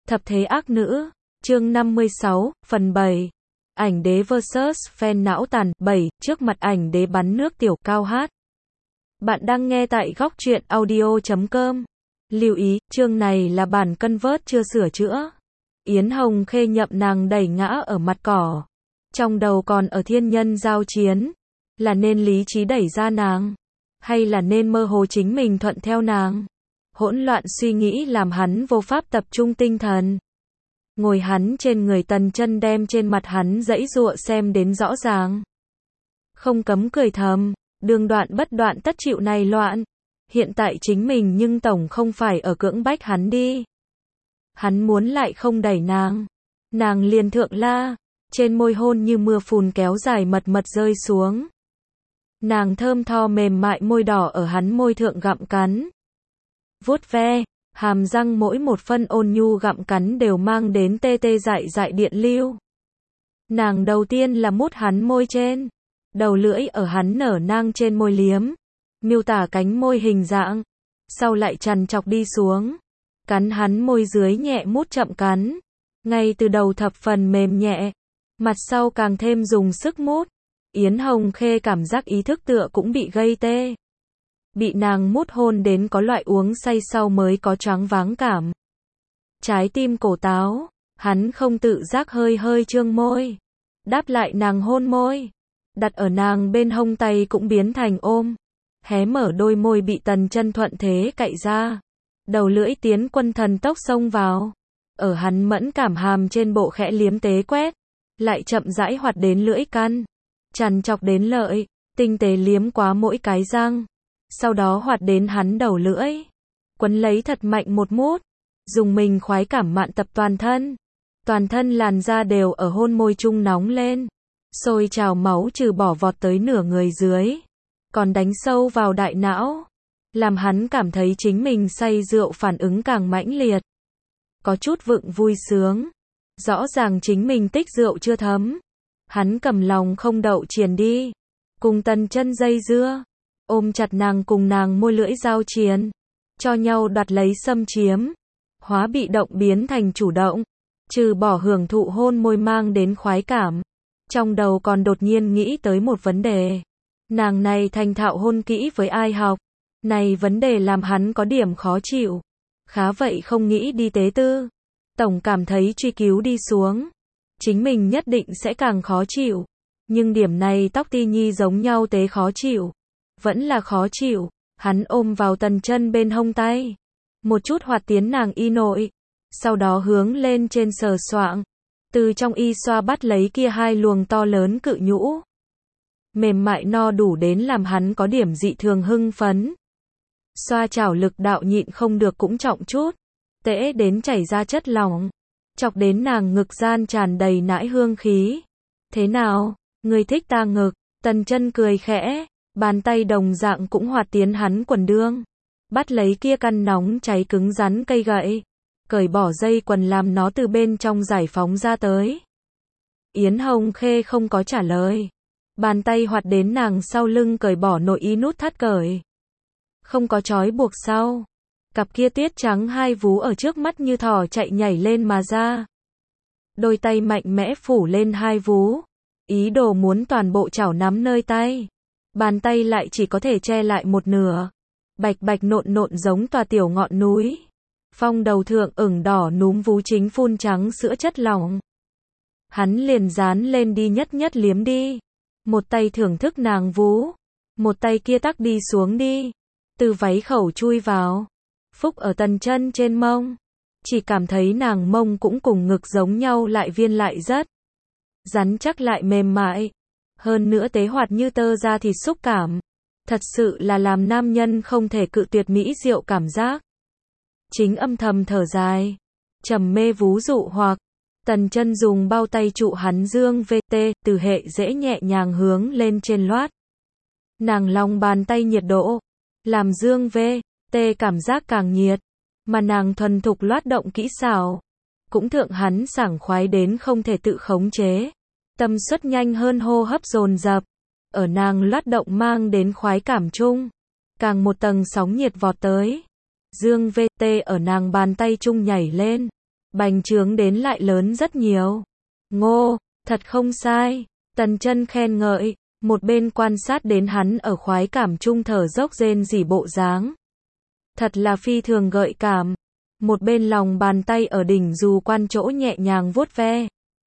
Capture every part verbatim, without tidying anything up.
Thập thế ác nữ, chương năm mươi sáu, phần bảy. Ảnh đế versus fan não tàn, bảy, trước mặt ảnh đế bắn nước tiểu cao hát. Bạn đang nghe tại góc truyện audio chấm com. Lưu ý, chương này là bản convert chưa sửa chữa. Yến Hồng Khê nhậm nàng đẩy ngã ở mặt cỏ. Trong đầu còn ở thiên nhân giao chiến. Là nên lý trí đẩy ra nàng? Hay là nên mơ hồ chính mình thuận theo nàng? Hỗn loạn suy nghĩ làm hắn vô pháp tập trung tinh thần. Ngồi hắn trên người Tần Chân đem trên mặt hắn giãy giụa xem đến rõ ràng. Không cấm cười thầm, đường đoạn bất đoạn tất chịu này loạn. Hiện tại chính mình nhưng tổng không phải ở cưỡng bách hắn đi. Hắn muốn lại không đẩy nàng. Nàng liền thượng la, trên môi hôn như mưa phùn kéo dài mật mật rơi xuống. Nàng thơm tho mềm mại môi đỏ ở hắn môi thượng gặm cắn. Vuốt ve, hàm răng mỗi một phân ôn nhu gặm cắn đều mang đến tê tê dại dại điện lưu. Nàng đầu tiên là mút hắn môi trên, đầu lưỡi ở hắn nở nang trên môi liếm, miêu tả cánh môi hình dạng, sau lại trằn trọc đi xuống, cắn hắn môi dưới nhẹ mút chậm cắn, ngay từ đầu thập phần mềm nhẹ, mặt sau càng thêm dùng sức mút. Yến Hồng Khê cảm giác ý thức tựa cũng bị gây tê. Bị nàng mút hôn đến có loại uống say sau mới có choáng váng cảm. Trái tim cổ táo, hắn không tự giác hơi hơi trương môi. Đáp lại nàng hôn môi. Đặt ở nàng bên hông tay cũng biến thành ôm. Hé mở đôi môi bị Tần Chân thuận thế cạy ra. Đầu lưỡi tiến quân thần tốc xông vào. Ở hắn mẫn cảm hàm trên bộ khẽ liếm tế quét. Lại chậm rãi hoạt đến lưỡi căn. Trằn trọc đến lợi, tinh tế liếm quá mỗi cái răng. Sau đó hoạt đến hắn đầu lưỡi. Quấn lấy thật mạnh một mút. Dùng mình khoái cảm mạn tập toàn thân. Toàn thân làn da đều ở hôn môi chung nóng lên. Sôi trào máu trừ bỏ vọt tới nửa người dưới. Còn đánh sâu vào đại não. Làm hắn cảm thấy chính mình say rượu phản ứng càng mãnh liệt. Có chút vựng vui sướng. Rõ ràng chính mình tích rượu chưa thấm. Hắn cầm lòng không đậu triền đi. Cùng Tần Chân dây dưa. Ôm chặt nàng cùng nàng môi lưỡi giao chiến. Cho nhau đoạt lấy xâm chiếm. Hóa bị động biến thành chủ động. Trừ bỏ hưởng thụ hôn môi mang đến khoái cảm. Trong đầu còn đột nhiên nghĩ tới một vấn đề. Nàng này thành thạo hôn kỹ với ai học? Này vấn đề làm hắn có điểm khó chịu. Khá vậy không nghĩ đi tế tư. Tổng cảm thấy truy cứu đi xuống. Chính mình nhất định sẽ càng khó chịu. Nhưng điểm này tóc ti nhi giống nhau tế khó chịu. Vẫn là khó chịu. Hắn ôm vào Tần Chân bên hông tay. Một chút hoạt tiến nàng y nội. Sau đó hướng lên trên sờ soạng. Từ trong y xoa bắt lấy kia hai luồng to lớn cự nhũ. Mềm mại no đủ đến làm hắn có điểm dị thường hưng phấn. Xoa chảo lực đạo nhịn không được cũng trọng chút. Tễ đến chảy ra chất lỏng. Chọc đến nàng ngực gian tràn đầy nãi hương khí. Thế nào, người thích ta ngực? Tần Chân cười khẽ, bàn tay đồng dạng cũng hoạt tiến hắn quần đương. Bắt lấy kia căn nóng cháy cứng rắn cây gậy. Cởi bỏ dây quần làm nó từ bên trong giải phóng ra tới. Yến Hồng Khê không có trả lời. Bàn tay hoạt đến nàng sau lưng cởi bỏ nội y nút thắt cởi. Không có trói buộc sau. Cặp kia tuyết trắng hai vú ở trước mắt như thỏ chạy nhảy lên mà ra. Đôi tay mạnh mẽ phủ lên hai vú. Ý đồ muốn toàn bộ chảo nắm nơi tay. Bàn tay lại chỉ có thể che lại một nửa. Bạch bạch nộn nộn giống tòa tiểu ngọn núi. Phong đầu thượng ửng đỏ núm vú chính phun trắng sữa chất lỏng. Hắn liền dán lên đi nhất nhất liếm đi. Một tay thưởng thức nàng vú. Một tay kia tắc đi xuống đi. Từ váy khẩu chui vào. Phúc ở Tần Chân trên mông. Chỉ cảm thấy nàng mông cũng cùng ngực giống nhau lại viên lại rất. Rắn chắc lại mềm mại. Hơn nữa tế hoạt như tơ da thịt xúc cảm. Thật sự là làm nam nhân không thể cự tuyệt mỹ diệu cảm giác. Chính âm thầm thở dài. Trầm mê vú dụ hoặc. Tần Chân dùng bao tay trụ hắn dương vê tê, từ hệ dễ nhẹ nhàng hướng lên trên loát. Nàng lòng bàn tay nhiệt độ. Làm dương vê tê cảm giác càng nhiệt. Mà nàng thuần thục loát động kỹ xảo. Cũng thượng hắn sảng khoái đến không thể tự khống chế. Tâm suất nhanh hơn hô hấp dồn dập. Ở nàng loát động mang đến khoái cảm chung. Càng một tầng sóng nhiệt vọt tới. Dương vê tê ở nàng bàn tay chung nhảy lên. bành trướng đến lại lớn rất nhiều. Ngô, thật không sai. Tần Chân khen ngợi, một bên quan sát đến hắn ở khoái cảm chung thở dốc rên rỉ bộ dáng. Thật là phi thường gợi cảm. Một bên lòng bàn tay ở đỉnh dù quan chỗ nhẹ nhàng vuốt ve.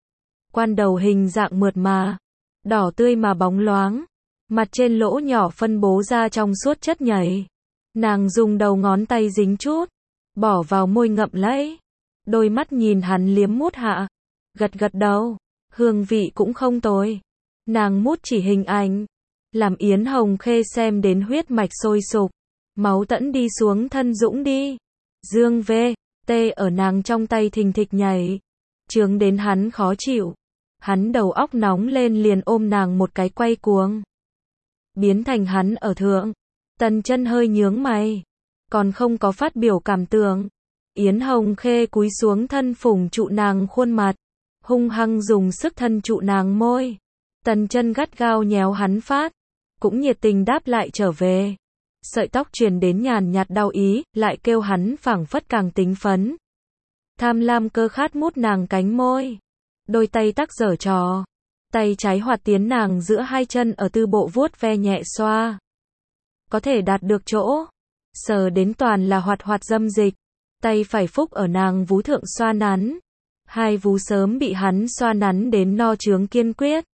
Quan đầu hình dạng mượt mà, đỏ tươi mà bóng loáng. Mặt trên lỗ nhỏ phân bố ra trong suốt chất nhầy. Nàng dùng đầu ngón tay dính chút, bỏ vào môi ngậm lấy. Đôi mắt nhìn hắn liếm mút hạ, gật gật đầu, hương vị cũng không tồi. Nàng mút chỉ hình ảnh, làm Yến Hồng Khê xem đến huyết mạch sôi sục, máu tẫn đi xuống thân dũng đi. Dương V, tê ở nàng trong tay thình thịch nhảy, chướng đến hắn khó chịu. Hắn đầu óc nóng lên liền ôm nàng một cái quay cuồng. Biến thành hắn ở thượng. Tần Chân hơi nhướng mày, còn không có phát biểu cảm tưởng. Yến Hồng Khê cúi xuống thân phủng trụ nàng khuôn mặt, hung hăng dùng sức thân trụ nàng môi. Tần Chân gắt gao nhéo hắn phát, cũng nhiệt tình đáp lại trở về. Sợi tóc truyền đến nhàn nhạt đau ý, lại kêu hắn phảng phất càng tính phấn. Tham lam cơ khát mút nàng cánh môi, đôi tay tắc giở trò, tay trái hoạt tiến nàng giữa hai chân ở tư bộ vuốt ve nhẹ xoa. Có thể đạt được chỗ, sờ đến toàn là hoạt hoạt dâm dịch, tay phải phúc ở nàng vú thượng xoa nắn. Hai vú sớm bị hắn xoa nắn đến no trướng kiên quyết.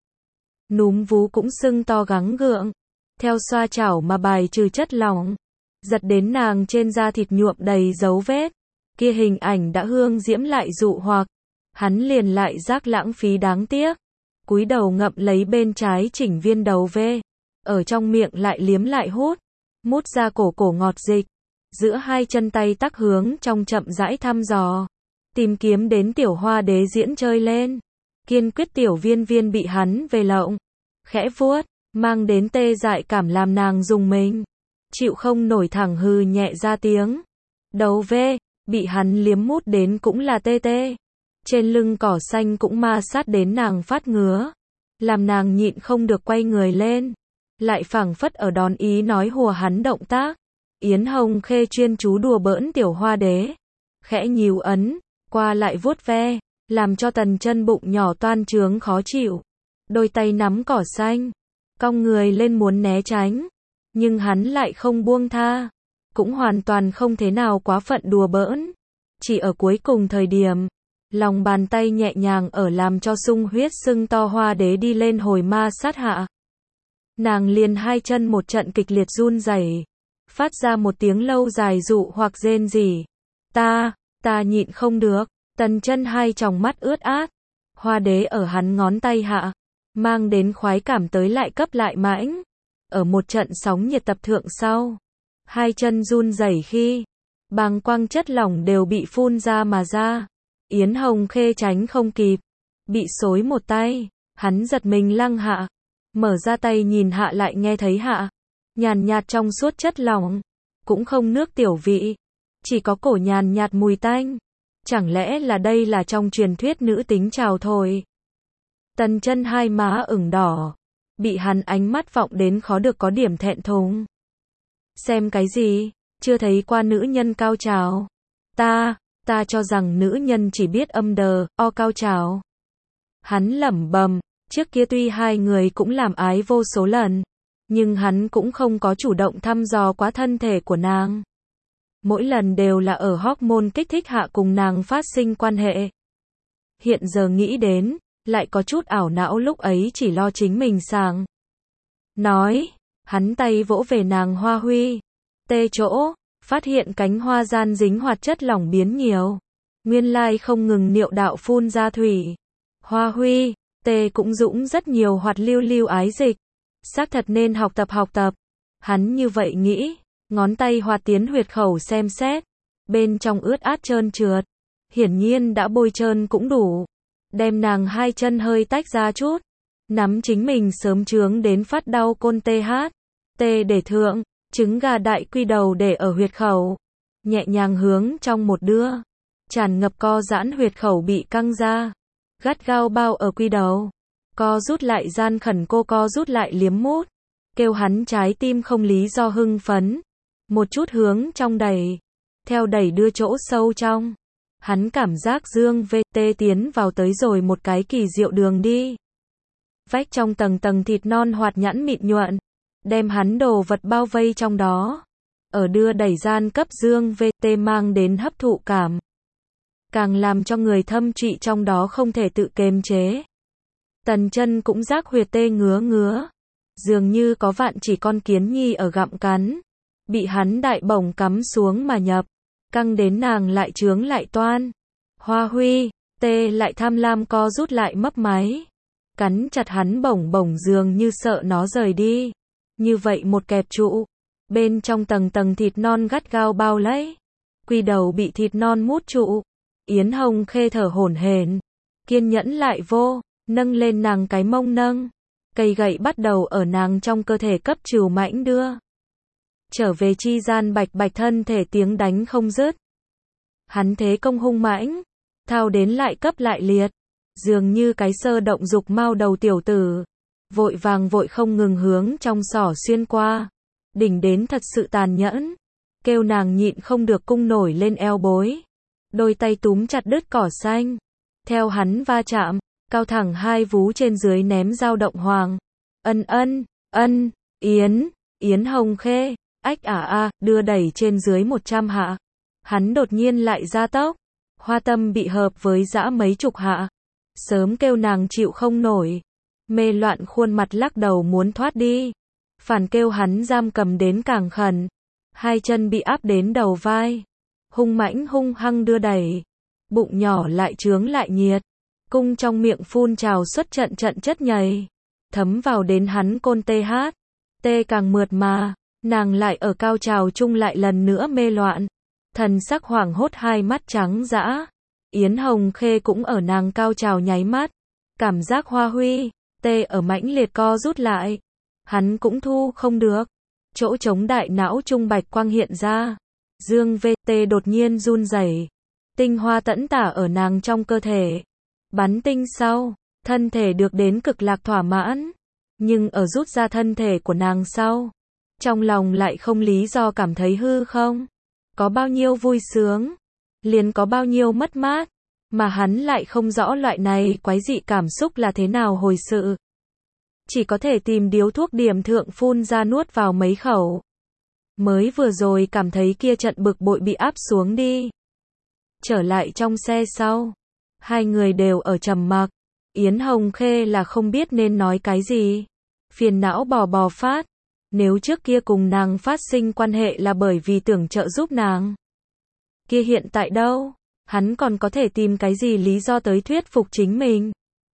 Núm vú cũng sưng to gắng gượng, theo xoa chảo mà bài trừ chất lỏng, giật đến nàng trên da thịt nhuộm đầy dấu vết. Kia hình ảnh đã hương diễm lại dụ hoặc, hắn liền lại giác lãng phí đáng tiếc. Cúi đầu ngậm lấy bên trái chỉnh viên đầu ve, ở trong miệng lại liếm lại hút, mút ra cổ cổ ngọt dịch. Giữa hai chân tay tắc hướng trong chậm rãi thăm dò, tìm kiếm đến tiểu hoa đế diễn chơi lên. Kiên quyết tiểu viên viên bị hắn về lộng, khẽ vuốt, mang đến tê dại cảm làm nàng dùng mình. Chịu không nổi thẳng hừ nhẹ ra tiếng. Đầu ve, bị hắn liếm mút đến cũng là tê tê. Trên lưng cỏ xanh cũng ma sát đến nàng phát ngứa, làm nàng nhịn không được quay người lên. Lại phảng phất ở đón ý nói hùa hắn động tác. Yến Hồng Khê chuyên chú đùa bỡn tiểu hoa đế, khẽ nhíu ấn, qua lại vuốt ve, làm cho Tần Chân bụng nhỏ toan trướng khó chịu. Đôi tay nắm cỏ xanh, cong người lên muốn né tránh, nhưng hắn lại không buông tha, cũng hoàn toàn không thế nào quá phận đùa bỡn. Chỉ ở cuối cùng thời điểm, lòng bàn tay nhẹ nhàng ở làm cho sung huyết sưng to hoa đế đi lên hồi ma sát hạ. Nàng liền hai chân một trận kịch liệt run rẩy, phát ra một tiếng lâu dài dụ hoặc rên rỉ. Ta, ta nhịn không được. Tần Chân hai tròng mắt ướt át, hoa đế ở hắn ngón tay hạ, mang đến khoái cảm tới lại cấp lại mãnh. Ở một trận sóng nhiệt tập thượng sau, hai chân run rẩy khi, bàng quang chất lỏng đều bị phun ra mà ra. Yến Hồng Khê tránh không kịp, bị xối một tay, hắn giật mình lăng hạ, mở ra tay nhìn hạ lại nghe thấy hạ, nhàn nhạt trong suốt chất lỏng, cũng không nước tiểu vị, chỉ có cổ nhàn nhạt mùi tanh. Chẳng lẽ là đây là trong truyền thuyết nữ tính trào thổi? Tần Chân hai má ửng đỏ, bị hắn ánh mắt vọng đến khó được có điểm thẹn thùng. Xem cái gì? Chưa thấy qua nữ nhân cao trào. Ta, ta cho rằng nữ nhân chỉ biết âm đờ, o cao trào. Hắn lẩm bẩm, trước kia tuy hai người cũng làm ái vô số lần, nhưng hắn cũng không có chủ động thăm dò quá thân thể của nàng. Mỗi lần đều là ở hormone kích thích hạ cùng nàng phát sinh quan hệ. Hiện giờ nghĩ đến, lại có chút ảo não lúc ấy chỉ lo chính mình sàng. Nói, hắn tay vỗ về nàng hoa huy, tê chỗ, phát hiện cánh hoa gian dính hoạt chất lỏng biến nhiều. Nguyên lai không ngừng niệu đạo phun ra thủy. Hoa huy, tê cũng dũng rất nhiều hoạt lưu lưu ái dịch. Xác thật nên học tập học tập. Hắn như vậy nghĩ. Ngón tay hoạt tiến huyệt khẩu xem xét, bên trong ướt át trơn trượt, hiển nhiên đã bôi trơn cũng đủ. Đem nàng hai chân hơi tách ra chút, nắm chính mình sớm trướng đến phát đau côn tê hát, tê để thượng, trứng gà đại quy đầu để ở huyệt khẩu, nhẹ nhàng hướng trong một đưa, tràn ngập co giãn huyệt khẩu bị căng ra, gắt gao bao ở quy đầu, co rút lại gian khẩn cô co rút lại liếm mút, kêu hắn trái tim không lý do hưng phấn. Một chút hướng trong đẩy, theo đẩy đưa chỗ sâu trong, Hắn cảm giác Dương vê tê tiến vào tới rồi một cái kỳ diệu đường đi. Vách trong tầng tầng thịt non hoạt nhẵn mịn nhuận, đem hắn đồ vật bao vây trong đó. Ở đưa đẩy gian cấp Dương vê tê mang đến hấp thụ cảm. Càng làm cho người thâm trụy trong đó không thể tự kiềm chế. Tần chân cũng giác huyệt tê ngứa ngứa. Dường như có vạn chỉ con kiến nhi ở gặm cắn. Bị hắn đại bổng cắm xuống mà nhập. Căng đến nàng lại trướng lại toan. Hoa huy, tê lại tham lam co rút lại mấp máy. Cắn chặt hắn bổng bổng dường như sợ nó rời đi. Như vậy một kẹp trụ. Bên trong tầng tầng thịt non gắt gao bao lấy. Quy đầu bị thịt non mút trụ. Yến Hồng Khê thở hổn hển, kiên nhẫn lại vô, nâng lên nàng cái mông nâng. Cây gậy bắt đầu ở nàng trong cơ thể cấp trừ mãnh đưa. Trở về chi gian bạch bạch thân thể tiếng đánh không dứt. Hắn thế công hung mãnh, thao đến lại cấp lại liệt. Dường như cái sơ động dục mau đầu tiểu tử. Vội vàng vội không ngừng hướng trong sỏ xuyên qua. Đỉnh đến thật sự tàn nhẫn. Kêu nàng nhịn không được cung nổi lên eo bối. Đôi tay túm chặt đứt cỏ xanh. Theo hắn va chạm, cao thẳng hai vú trên dưới ném dao động hoàng. Ân ân, ân, Yến, Yến Hồng Khê, ách ả a, đưa đẩy trên dưới một trăm hạ. Hắn đột nhiên lại gia tốc. Hoa tâm bị hợp với dã mấy chục hạ. Sớm kêu nàng chịu không nổi. Mê loạn khuôn mặt lắc đầu muốn thoát đi. Phản kêu hắn giam cầm đến càng khẩn. Hai chân bị áp đến đầu vai. Hung mãnh hung hăng đưa đẩy. Bụng nhỏ lại trướng lại nhiệt. Cung trong miệng phun trào xuất trận trận chất nhầy. Thấm vào đến hắn côn tê hát. Tê càng mượt mà. Nàng lại ở cao trào chung lại lần nữa mê loạn. Thần sắc hoảng hốt hai mắt trắng dã. Yến Hồng Khê cũng ở nàng cao trào nháy mắt. Cảm giác hoa huy. Tê ở mãnh liệt co rút lại. Hắn cũng thu không được. Chỗ trống đại não trung bạch quang hiện ra. Dương vê tê đột nhiên run rẩy. Tinh hoa tẫn tả ở nàng trong cơ thể. Bắn tinh sau, thân thể được đến cực lạc thỏa mãn. Nhưng ở rút ra thân thể của nàng sau, trong lòng lại không lý do cảm thấy hư không. Có bao nhiêu vui sướng, liền có bao nhiêu mất mát. Mà hắn lại không rõ loại này quái dị cảm xúc là thế nào hồi sự. Chỉ có thể tìm điếu thuốc điểm thượng phun ra nuốt vào mấy khẩu. Mới vừa rồi cảm thấy kia trận bực bội bị áp xuống đi. Trở lại trong xe sau. Hai người đều ở trầm mặc. Yến Hồng Khê là không biết nên nói cái gì. Phiền não bò bò phát. Nếu trước kia cùng nàng phát sinh quan hệ là bởi vì tưởng trợ giúp nàng. Kia hiện tại đâu? Hắn còn có thể tìm cái gì lý do tới thuyết phục chính mình.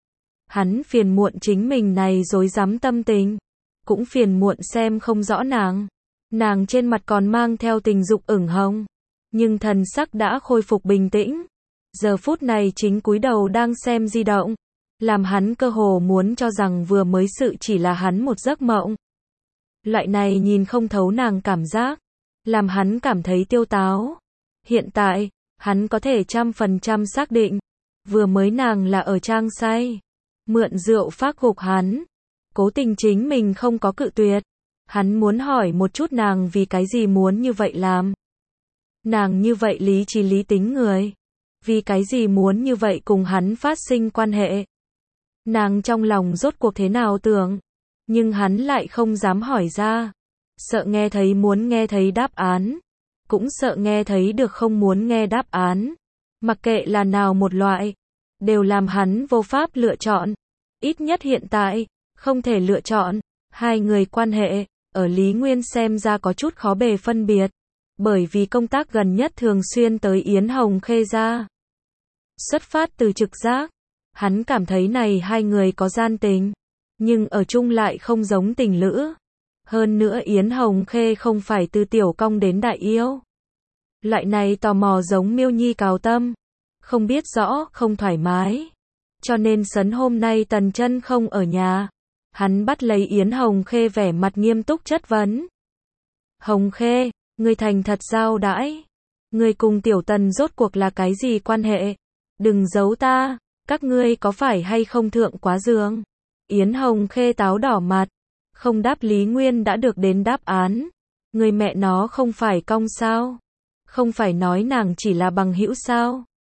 Hắn phiền muộn chính mình này rối rắm tâm tình. Cũng phiền muộn xem không rõ nàng. Nàng trên mặt còn mang theo tình dục ửng hồng. Nhưng thần sắc đã khôi phục bình tĩnh. Giờ phút này chính cúi đầu đang xem di động. Làm hắn cơ hồ muốn cho rằng vừa mới sự chỉ là hắn một giấc mộng. Loại này nhìn không thấu nàng cảm giác. Làm hắn cảm thấy tiêu táo. Hiện tại, hắn có thể trăm phần trăm xác định. Vừa mới nàng là ở trang say. Mượn rượu phác gục hắn. Cố tình chính mình không có cự tuyệt. Hắn muốn hỏi một chút nàng vì cái gì muốn như vậy làm. Nàng như vậy lý trí lý tính người. Vì cái gì muốn như vậy cùng hắn phát sinh quan hệ. Nàng trong lòng rốt cuộc thế nào tưởng. Nhưng hắn lại không dám hỏi ra. Sợ nghe thấy muốn nghe thấy đáp án. Cũng sợ nghe thấy được không muốn nghe đáp án. Mặc kệ là nào một loại. Đều làm hắn vô pháp lựa chọn. Ít nhất hiện tại, không thể lựa chọn. Hai người quan hệ, ở Lý Nguyên xem ra có chút khó bề phân biệt. Bởi vì công tác gần nhất thường xuyên tới Yến Hồng Khê ra. Xuất phát từ trực giác, hắn cảm thấy này hai người có gian tình. Nhưng ở chung lại không giống tình lữ. Hơn nữa Yến Hồng Khê không phải từ tiểu cong đến đại yêu. Loại này tò mò giống miêu nhi cào tâm. Không biết rõ, không thoải mái. Cho nên sấn hôm nay Tần Chân không ở nhà. Hắn bắt lấy Yến Hồng Khê vẻ mặt nghiêm túc chất vấn. Hồng Khê, ngươi thành thật giao đãi. Ngươi cùng Tiểu Tần rốt cuộc là cái gì quan hệ? Đừng giấu ta, các ngươi có phải hay không thượng quá giường? Yến Hồng Khê táo đỏ mặt. Không đáp Lý Nguyên đã được đến đáp án. Người mẹ nó không phải cong sao? Không phải nói nàng chỉ là bằng hữu sao?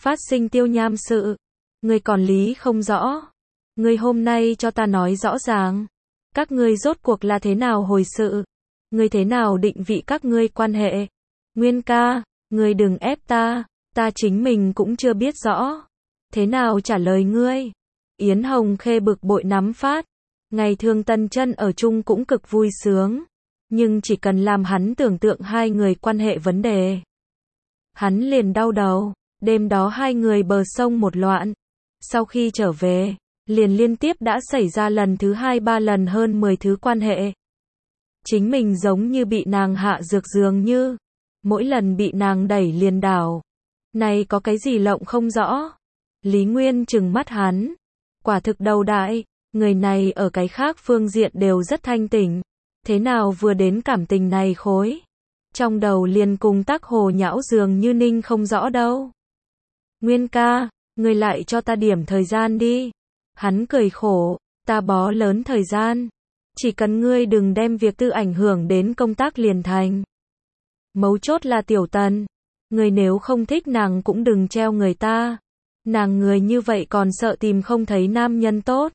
phát sinh tiêu nham sự. Ngươi còn lý không rõ. Ngươi hôm nay cho ta nói rõ ràng. Các ngươi rốt cuộc là thế nào hồi sự? Ngươi thế nào định vị các ngươi quan hệ? Nguyên ca, ngươi đừng ép ta, ta chính mình cũng chưa biết rõ. Thế nào trả lời ngươi? Yến Hồng Khê bực bội nắm phát. Ngày thường Tần Chân ở chung cũng cực vui sướng. Nhưng chỉ cần làm hắn tưởng tượng hai người quan hệ vấn đề. Hắn liền đau đầu. Đêm đó hai người bờ sông một loạn. Sau khi trở về, liền liên tiếp đã xảy ra lần thứ hai ba lần hơn mười thứ quan hệ. Chính mình giống như bị nàng hạ dược dường như. Mỗi lần bị nàng đẩy liền đảo. Này có cái gì lộng không rõ? Lý Nguyên trừng mắt hắn. Quả thực đầu đại, người này ở cái khác phương diện đều rất thanh tỉnh. Thế nào vừa đến cảm tình này khối? Trong đầu liền cùng tác hồ nhão dường như ninh không rõ đâu. Nguyên ca, ngươi lại cho ta điểm thời gian đi. Hắn cười khổ, ta bó lớn thời gian. Chỉ cần ngươi đừng đem việc tư ảnh hưởng đến công tác liền thành. Mấu chốt là Tiểu Tần. Ngươi nếu không thích nàng cũng đừng treo người ta. Nàng người như vậy còn sợ tìm không thấy nam nhân tốt.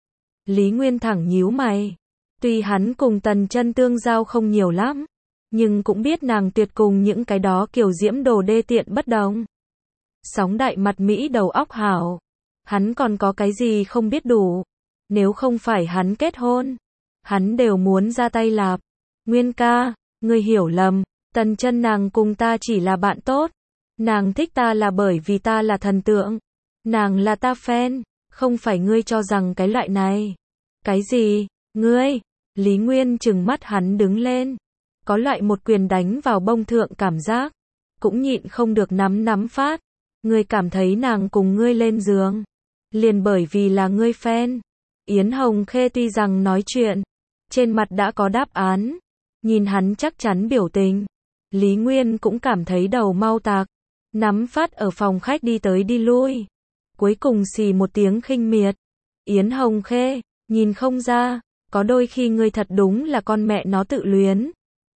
Lý Nguyên thẳng nhíu mày. Tuy hắn cùng Tần Chân tương giao không nhiều lắm, nhưng cũng biết nàng tuyệt cùng những cái đó kiểu diễm đồ đê tiện bất đồng. Sóng đại mặt Mỹ đầu óc hảo. Hắn còn có cái gì không biết đủ. Nếu không phải hắn kết hôn, hắn đều muốn ra tay lạp. Nguyên ca, ngươi hiểu lầm. Tần Chân nàng cùng ta chỉ là bạn tốt. Nàng thích ta là bởi vì ta là thần tượng. Nàng là ta fan, không phải ngươi cho rằng cái loại này. Cái gì? Ngươi? Lý Nguyên trừng mắt hắn đứng lên. Có loại một quyền đánh vào bông thượng cảm giác. Cũng nhịn không được nắm nắm phát. Ngươi cảm thấy nàng cùng ngươi lên giường. Liền bởi vì là ngươi fan. Yến Hồng Khê tuy rằng nói chuyện, trên mặt đã có đáp án. Nhìn hắn chắc chắn biểu tình. Lý Nguyên cũng cảm thấy đầu mau tạc. Nắm phát ở phòng khách đi tới đi lui. Cuối cùng xì một tiếng khinh miệt. Yến Hồng Khê, nhìn không ra, có đôi khi ngươi thật đúng là con mẹ nó tự luyến.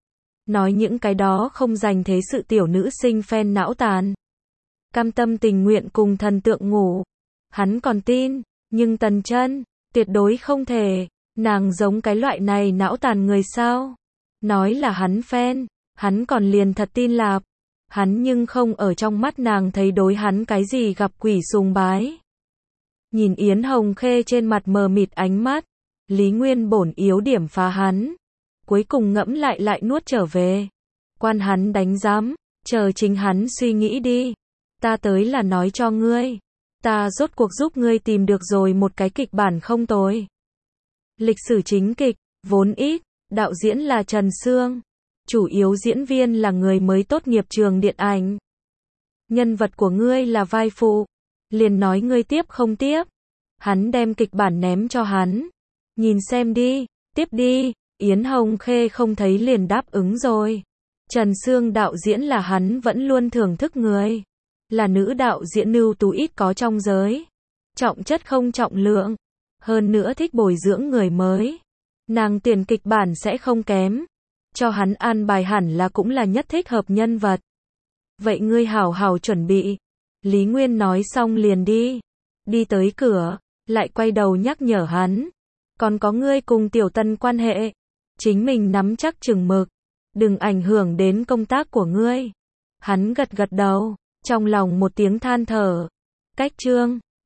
Nói những cái đó không dành thế sự tiểu nữ sinh fan não tàn. Cam tâm tình nguyện cùng thần tượng ngủ. Hắn còn tin, nhưng Tần Chân, tuyệt đối không thể. Nàng giống cái loại này não tàn người sao? Nói là hắn fan, hắn còn liền thật tin lạp. Hắn nhưng không ở trong mắt nàng thấy đối hắn cái gì gặp quỷ sùng bái. Nhìn Yến Hồng Khê trên mặt mờ mịt ánh mắt, Lý Nguyên bổn yếu điểm phá hắn. Cuối cùng ngẫm lại lại nuốt trở về. Quan hắn đánh giám, chờ chính hắn suy nghĩ đi. Ta tới là nói cho ngươi. Ta rốt cuộc giúp ngươi tìm được rồi một cái kịch bản không tồi. Lịch sử chính kịch, vốn ít, đạo diễn là Trần Sương. Chủ yếu diễn viên là người mới tốt nghiệp trường điện ảnh. Nhân vật của ngươi là vai phụ. Liền nói ngươi tiếp không tiếp. Hắn đem kịch bản ném cho hắn. Nhìn xem đi, tiếp đi. Yến Hồng Khê không thấy liền đáp ứng rồi. Trần Sương đạo diễn là hắn vẫn luôn thưởng thức người. Là nữ đạo diễn ưu tú ít có trong giới. Trọng chất không trọng lượng. Hơn nữa thích bồi dưỡng người mới. Nàng tuyển kịch bản sẽ không kém. Cho hắn an bài hẳn là cũng là nhất thích hợp nhân vật. Vậy ngươi hảo hảo chuẩn bị. Lý Nguyên nói xong liền đi. Đi tới cửa, lại quay đầu nhắc nhở hắn. Còn có ngươi cùng Tiểu Tần quan hệ. Chính mình nắm chắc chừng mực. Đừng ảnh hưởng đến công tác của ngươi. Hắn gật gật đầu, trong lòng một tiếng than thở. Cách chương